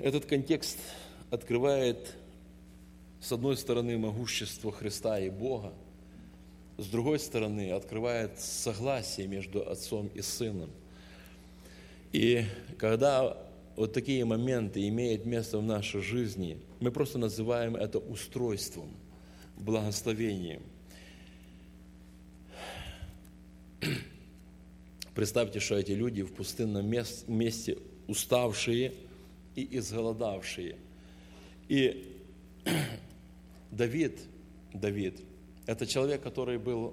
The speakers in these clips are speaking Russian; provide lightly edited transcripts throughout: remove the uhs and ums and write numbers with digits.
Этот контекст открывает, с одной стороны, могущество Христа и Бога, с другой стороны, открывает согласие между Отцом и Сыном. И когда вот такие моменты имеют место в нашей жизни, мы просто называем это устройством, благословением. Представьте, что эти люди в пустынном месте уставшие и изголодавшие. И Давид, это человек, который был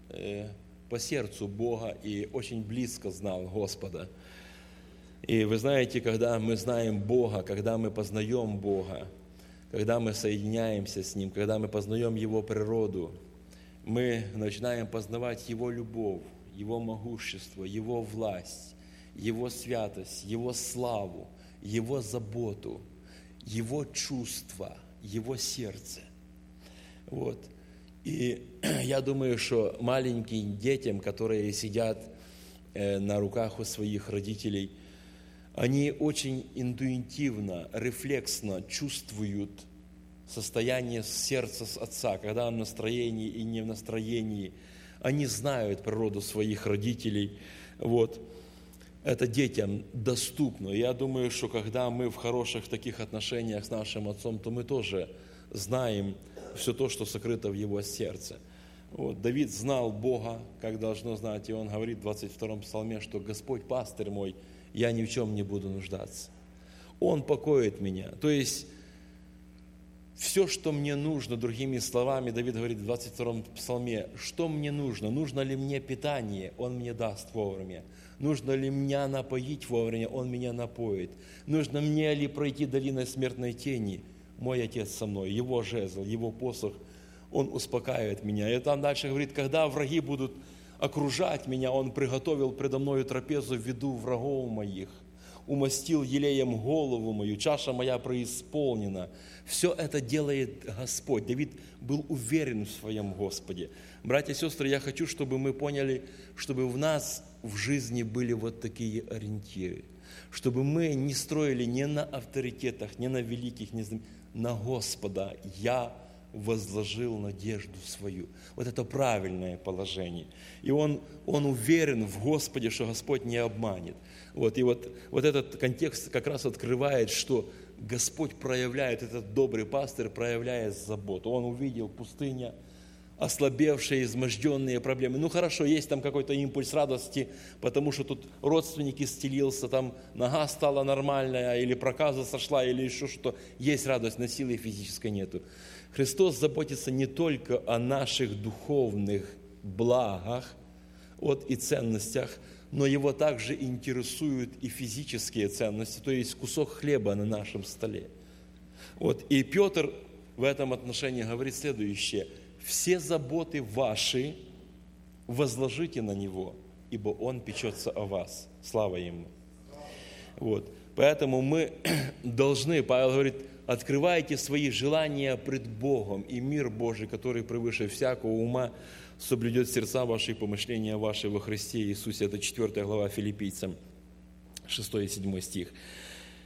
по сердцу Бога и очень близко знал Господа. И вы знаете, когда мы знаем Бога, когда мы познаем Бога, когда мы соединяемся с Ним, когда мы познаем Его природу, мы начинаем познавать Его любовь, Его могущество, Его власть, Его святость, Его славу, Его заботу, Его чувства, Его сердце. Вот. И я думаю, что маленьким детям, которые сидят на руках у своих родителей, они очень интуитивно, рефлексно чувствуют состояние сердца отца, когда он в настроении и не в настроении. Они знают природу своих родителей. Вот. Это детям доступно. Я думаю, что когда мы в хороших таких отношениях с нашим отцом, то мы тоже знаем все то, что сокрыто в его сердце. Вот. Давид знал Бога, как должно знать, и он говорит в 22-м псалме, что «Господь пастырь мой, я ни в чем не буду нуждаться. Он покоит меня». То есть все, что мне нужно, другими словами, Давид говорит в 22-м псалме, что мне нужно? Нужно ли мне питание? Он мне даст вовремя. Нужно ли меня напоить вовремя? Он меня напоит. Нужно мне ли пройти долиной смертной тени? Мой Отец со мной, Его жезл, Его посох, Он успокаивает меня. И там дальше говорит, когда враги будут окружать меня, Он приготовил предо мною трапезу в виду врагов моих, умастил елеем голову мою, чаша моя преисполнена. Все это делает Господь. Давид был уверен в своем Господе. Братья и сестры, я хочу, чтобы мы поняли, чтобы в нас в жизни были вот такие ориентиры. Чтобы мы не строили не на авторитетах, не на великих, не на Господа. Я возложил надежду свою. Вот это правильное положение. И он уверен в Господе, что Господь не обманет. И вот этот контекст как раз открывает, что Господь проявляет, этот добрый пастырь проявляет заботу. Он увидел пустыня, ослабевшие, изможденные проблемы. Ну хорошо, есть там какой-то импульс радости, потому что тут родственник исцелился, там нога стала нормальная, или проказа сошла, или еще что-то. Есть радость, но силы физической нету. Христос заботится не только о наших духовных благах и ценностях, но Его также интересуют и физические ценности, то есть кусок хлеба на нашем столе. И Петр в этом отношении говорит следующее: «Все заботы ваши возложите на Него, ибо Он печется о вас». Слава Ему. Поэтому мы должны, Павел говорит, открывайте свои желания пред Богом, и мир Божий, который превыше всякого ума, соблюдет сердца ваши и помышления ваши во Христе Иисусе. Это 4 глава Филиппийцам, 6 и 7 стих.